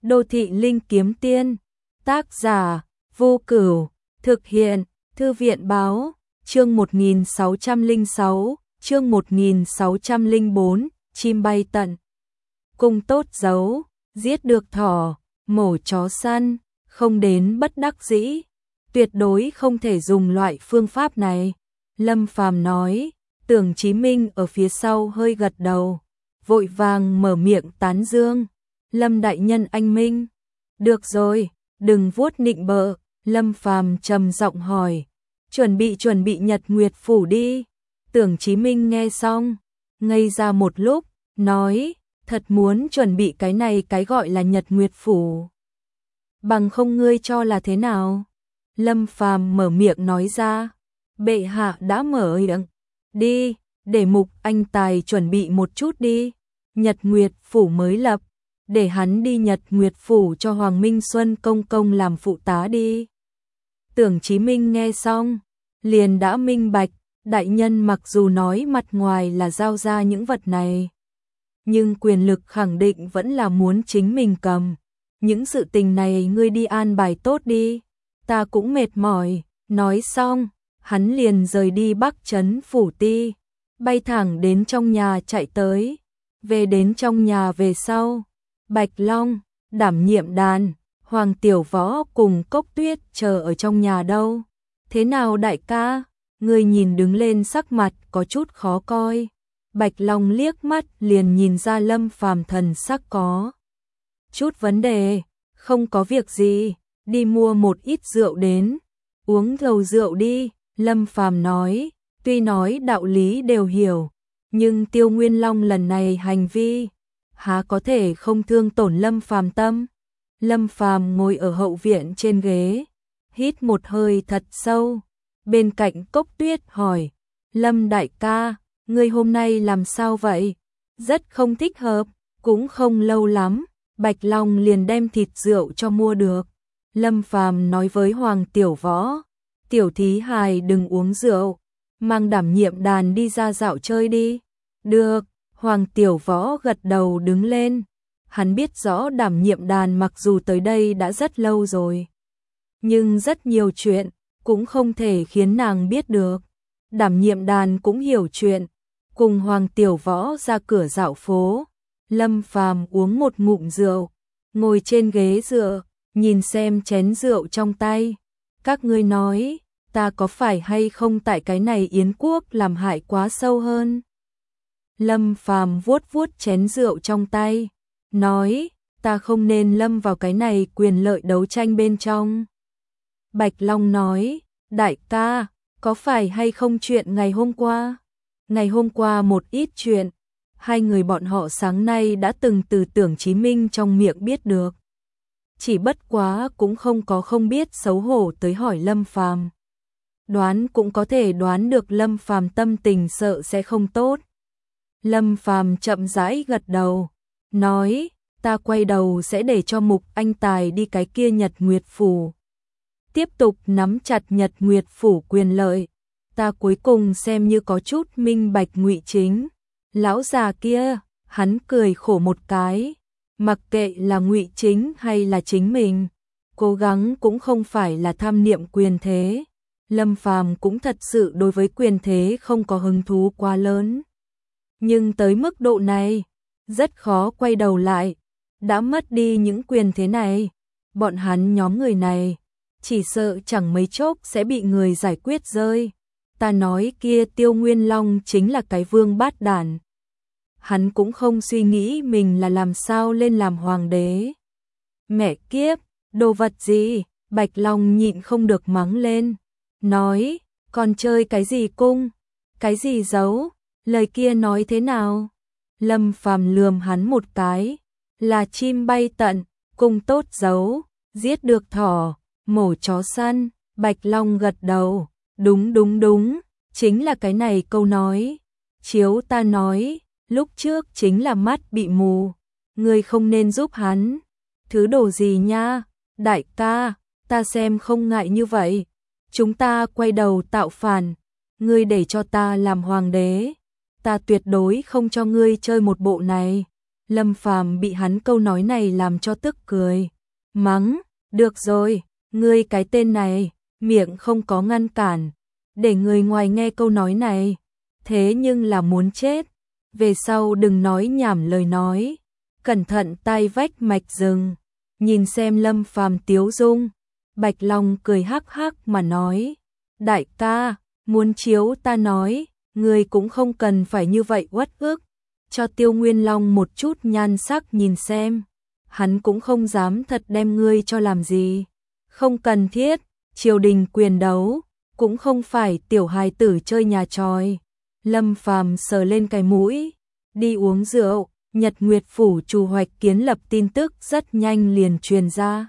Đô thị linh kiếm tiên. Tác giả Vô Cửu. Thực hiện Thư viện báo. Chương 1606, chương 1604, chim bay tận. Cung tốt giấu, giết được thỏ, mổ chó săn, không đến bất đắc dĩ. Tuyệt đối không thể dùng loại phương pháp này. Lâm Phàm nói. Tưởng Chí Minh ở phía sau hơi gật đầu, vội vàng mở miệng tán dương. Lâm đại nhân anh minh. Được rồi, đừng vuốt nịnh bợ. Lâm Phàm trầm giọng hỏi. Chuẩn bị Nhật Nguyệt Phủ đi. Tưởng Chí Minh nghe xong, ngây ra một lúc, nói, thật muốn chuẩn bị cái này cái gọi là Nhật Nguyệt Phủ. Bằng không ngươi cho là thế nào? Lâm Phàm mở miệng nói ra. Bệ hạ đã mở miệng. Đi, để Mục Anh Tài chuẩn bị một chút đi. Nhật Nguyệt Phủ mới lập, để hắn đi Nhật Nguyệt Phủ cho Hoàng Minh Xuân công công làm phụ tá đi. Tưởng Chí Minh nghe xong, liền đã minh bạch, đại nhân mặc dù nói mặt ngoài là giao ra những vật này, nhưng quyền lực khẳng định vẫn là muốn chính mình cầm. Những sự tình này ngươi đi an bài tốt đi, ta cũng mệt mỏi. Nói xong, hắn liền rời đi Bắc Trấn Phủ Ti, bay thẳng đến trong nhà chạy tới. Về đến trong nhà về sau, Bạch Long, Đảm Nhiệm Đàn, Hoàng Tiểu Võ cùng Cốc Tuyết chờ ở trong nhà đâu. Thế nào đại ca? Người nhìn đứng lên sắc mặt có chút khó coi. Bạch Long liếc mắt liền nhìn ra Lâm Phàm thần sắc có chút vấn đề. Không có việc gì, đi mua một ít rượu đến, uống gầu rượu đi. Lâm Phàm nói, tuy nói đạo lý đều hiểu, nhưng Tiêu Nguyên Long lần này hành vi, há có thể không thương tổn Lâm Phàm tâm. Lâm Phàm ngồi ở hậu viện trên ghế, hít một hơi thật sâu. Bên cạnh Cốc Tuyết hỏi, Lâm đại ca, ngươi hôm nay làm sao vậy? Rất không thích hợp, cũng không lâu lắm, Bạch Long liền đem thịt rượu cho mua được. Lâm Phàm nói với Hoàng Tiểu Võ, tiểu thí hài đừng uống rượu, mang Đảm Nhiệm Đàn đi ra dạo chơi đi. Được, Hoàng Tiểu Võ gật đầu đứng lên. Hắn biết rõ Đảm Nhiệm Đàn mặc dù tới đây đã rất lâu rồi, nhưng rất nhiều chuyện cũng không thể khiến nàng biết được. Đảm Nhiệm Đàn cũng hiểu chuyện, cùng Hoàng Tiểu Võ ra cửa dạo phố. Lâm Phàm uống một ngụm rượu, ngồi trên ghế dựa, nhìn xem chén rượu trong tay. Các ngươi nói, ta có phải hay không tại cái này Yến quốc làm hại quá sâu hơn? Lâm Phàm vuốt vuốt chén rượu trong tay, nói, ta không nên lâm vào cái này quyền lợi đấu tranh bên trong. Bạch Long nói, đại ca, có phải hay không chuyện ngày hôm qua? Ngày hôm qua một ít chuyện, hai người bọn họ sáng nay đã từng từ Tưởng Chí Minh trong miệng biết được. Chỉ bất quá cũng không biết xấu hổ tới hỏi Lâm Phàm. Đoán cũng có thể đoán được Lâm Phàm tâm tình sợ sẽ không tốt. Lâm Phàm chậm rãi gật đầu, nói, ta quay đầu sẽ để cho Mục Anh Tài đi cái kia Nhật Nguyệt Phủ, tiếp tục nắm chặt Nhật Nguyệt Phủ quyền lợi. Ta cuối cùng xem như có chút minh bạch Ngụy Chính. Lão già kia, hắn cười khổ một cái, mặc kệ là Ngụy Chính hay là chính mình, cố gắng cũng không phải là tham niệm quyền thế. Lâm Phàm cũng thật sự đối với quyền thế không có hứng thú quá lớn. Nhưng tới mức độ này, rất khó quay đầu lại. Đã mất đi những quyền thế này, bọn hắn nhóm người này, chỉ sợ chẳng mấy chốc sẽ bị người giải quyết rơi. Ta nói kia Tiêu Nguyên Long chính là cái vương bát đản. Hắn cũng không suy nghĩ mình là làm sao lên làm hoàng đế. Mẹ kiếp, đồ vật gì? Bạch Long nhịn không được mắng lên, nói, còn chơi cái gì cung, cái gì giấu, lời kia nói thế nào? Lâm Phàm lườm hắn một cái, là chim bay tận, cung tốt giấu, giết được thỏ, mổ chó săn. Bạch Long gật đầu, đúng, chính là cái này câu nói. Chiếu ta nói, lúc trước chính là mắt bị mù, ngươi không nên giúp hắn. Thứ đồ gì nha, đại ca, ta xem không ngại như vậy. Chúng ta quay đầu tạo phản, ngươi để cho ta làm hoàng đế, ta tuyệt đối không cho ngươi chơi một bộ này. Lâm Phàm bị hắn câu nói này làm cho tức cười, mắng, được rồi, ngươi cái tên này, miệng không có ngăn cản, để người ngoài nghe câu nói này, thế nhưng là muốn chết, về sau đừng nói nhảm lời nói, cẩn thận tai vách mạch rừng, nhìn xem Lâm Phàm tiếu dung, Bạch Long cười hắc hắc mà nói, đại ca, muốn chiếu ta nói, người cũng không cần phải như vậy uất ức, cho Tiêu Nguyên Long một chút nhan sắc nhìn xem, hắn cũng không dám thật đem ngươi cho làm gì, không cần thiết, triều đình quyền đấu, cũng không phải tiểu hài tử chơi nhà tròi. Lâm Phàm sờ lên cái mũi, đi uống rượu, Nhật Nguyệt Phủ chủ hoạch kiến lập tin tức rất nhanh liền truyền ra.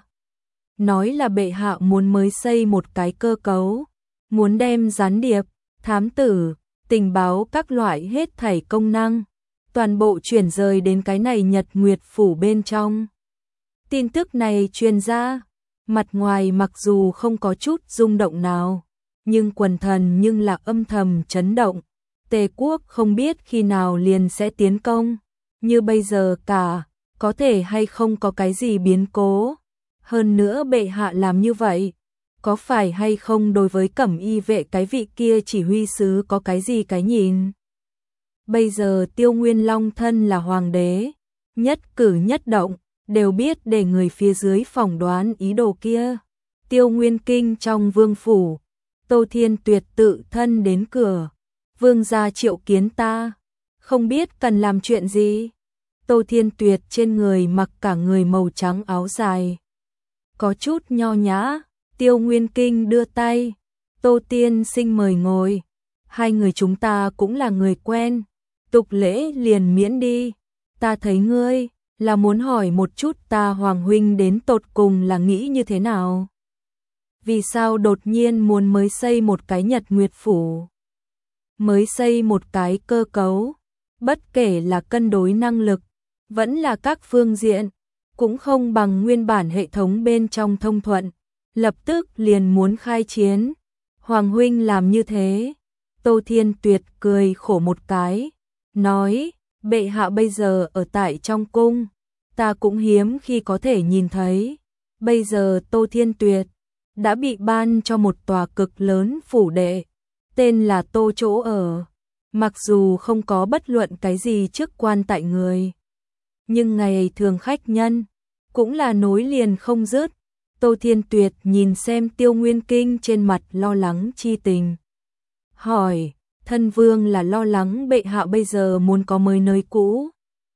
Nói là bệ hạ muốn mới xây một cái cơ cấu, muốn đem gián điệp, thám tử, tình báo các loại hết thảy công năng, toàn bộ chuyển rời đến cái này Nhật Nguyệt Phủ bên trong. Tin tức này truyền ra, mặt ngoài mặc dù không có chút rung động nào, nhưng quần thần nhưng là âm thầm chấn động. Tề quốc không biết khi nào liền sẽ tiến công, như bây giờ cả, có thể hay không có cái gì biến cố. Hơn nữa bệ hạ làm như vậy, có phải hay không đối với Cẩm Y vệ cái vị kia chỉ huy sứ có cái gì cái nhìn. Bây giờ Tiêu Nguyên Long thân là hoàng đế, nhất cử nhất động, đều biết để người phía dưới phỏng đoán ý đồ kia. Tiêu Nguyên Kinh trong vương phủ, Tô Thiên Tuyệt tự thân đến cửa. Vương gia triệu kiến ta, không biết cần làm chuyện gì. Tô Thiên Tuyệt trên người mặc cả người màu trắng áo dài, có chút nho nhã. Tiêu Nguyên Kinh đưa tay, Tô tiên sinh mời ngồi, hai người chúng ta cũng là người quen, tục lễ liền miễn đi. Ta thấy ngươi là muốn hỏi một chút ta Hoàng huynh đến tột cùng là nghĩ như thế nào? Vì sao đột nhiên muốn mới xây một cái Nhật Nguyệt Phủ? Mới xây một cái cơ cấu, bất kể là cân đối năng lực, vẫn là các phương diện, cũng không bằng nguyên bản hệ thống bên trong thông thuận, lập tức liền muốn khai chiến. Hoàng huynh làm như thế, Tô Thiên Tuyệt cười khổ một cái, nói, bệ hạ bây giờ ở tại trong cung, ta cũng hiếm khi có thể nhìn thấy. Bây giờ Tô Thiên Tuyệt đã bị ban cho một tòa cực lớn phủ đệ, tên là Tô chỗ ở, mặc dù không có bất luận cái gì chức quan tại người, nhưng ngày thường khách nhân cũng là nối liền không dứt. Tô Thiên Tuyệt nhìn xem Tiêu Nguyên Kinh trên mặt lo lắng chi tình, hỏi, thân vương là lo lắng bệ hạ bây giờ muốn có mới nơi cũ?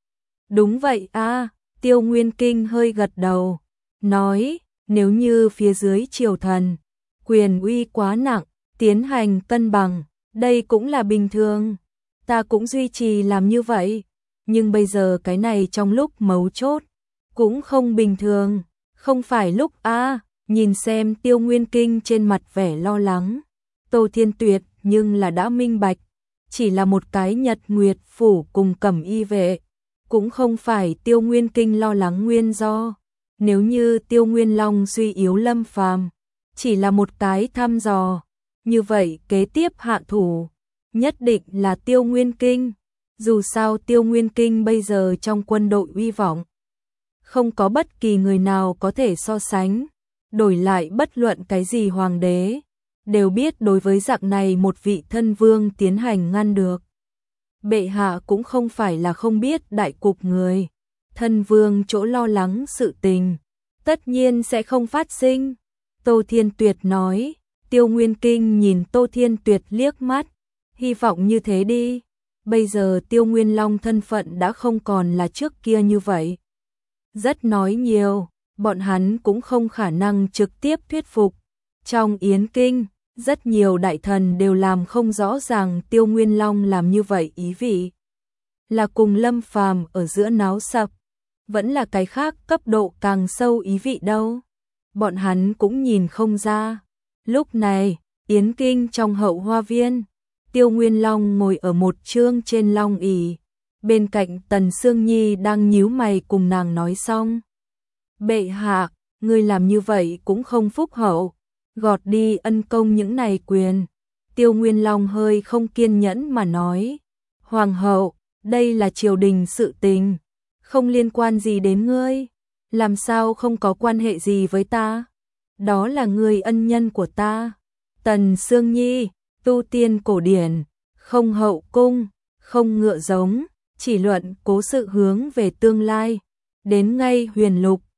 Đúng vậy a. Tiêu Nguyên Kinh hơi gật đầu, nói, nếu như phía dưới triều thần quyền uy quá nặng, tiến hành cân bằng, đây cũng là bình thường, ta cũng duy trì làm như vậy, nhưng bây giờ cái này trong lúc mấu chốt, cũng không bình thường, không phải lúc nhìn xem Tiêu Nguyên Kinh trên mặt vẻ lo lắng, Tô Thiên Tuyệt nhưng là đã minh bạch, chỉ là một cái Nhật Nguyệt Phủ cùng Cẩm Y vệ, cũng không phải Tiêu Nguyên Kinh lo lắng nguyên do. Nếu như Tiêu Nguyên Long suy yếu Lâm Phàm, chỉ là một cái thăm dò, như vậy kế tiếp hạ thủ nhất định là Tiêu Nguyên Kinh. Dù sao Tiêu Nguyên Kinh bây giờ trong quân đội uy vọng, không có bất kỳ người nào có thể so sánh, đổi lại bất luận cái gì hoàng đế, đều biết đối với dạng này một vị thân vương tiến hành ngăn được. Bệ hạ cũng không phải là không biết đại cục người, thân vương chỗ lo lắng sự tình, tất nhiên sẽ không phát sinh. Tô Thiên Tuyệt nói. Tiêu Nguyên Kinh nhìn Tô Thiên Tuyệt liếc mắt, hy vọng như thế đi. Bây giờ Tiêu Nguyên Long thân phận đã không còn là trước kia như vậy. Rất nói nhiều, bọn hắn cũng không khả năng trực tiếp thuyết phục. Trong Yến Kinh, rất nhiều đại thần đều làm không rõ ràng Tiêu Nguyên Long làm như vậy ý vị. Là cùng Lâm Phàm ở giữa náo sập, vẫn là cái khác cấp độ càng sâu ý vị đâu. Bọn hắn cũng nhìn không ra. Lúc này, Yến Kinh trong hậu hoa viên, Tiêu Nguyên Long ngồi ở một chương trên long ỷ, bên cạnh Tần Sương Nhi đang nhíu mày cùng nàng nói xong. Bệ hạ, ngươi làm như vậy cũng không phúc hậu, gọt đi ân công những này quyền. Tiêu Nguyên Long hơi không kiên nhẫn mà nói. Hoàng hậu, đây là triều đình sự tình, không liên quan gì đến ngươi, làm sao không có quan hệ gì với ta? Đó là người ân nhân của ta. Tần Sương Nhi, tu tiên cổ điển, không hậu cung, không ngựa giống, chỉ luận cố sự hướng về tương lai. Đến ngay huyền lục,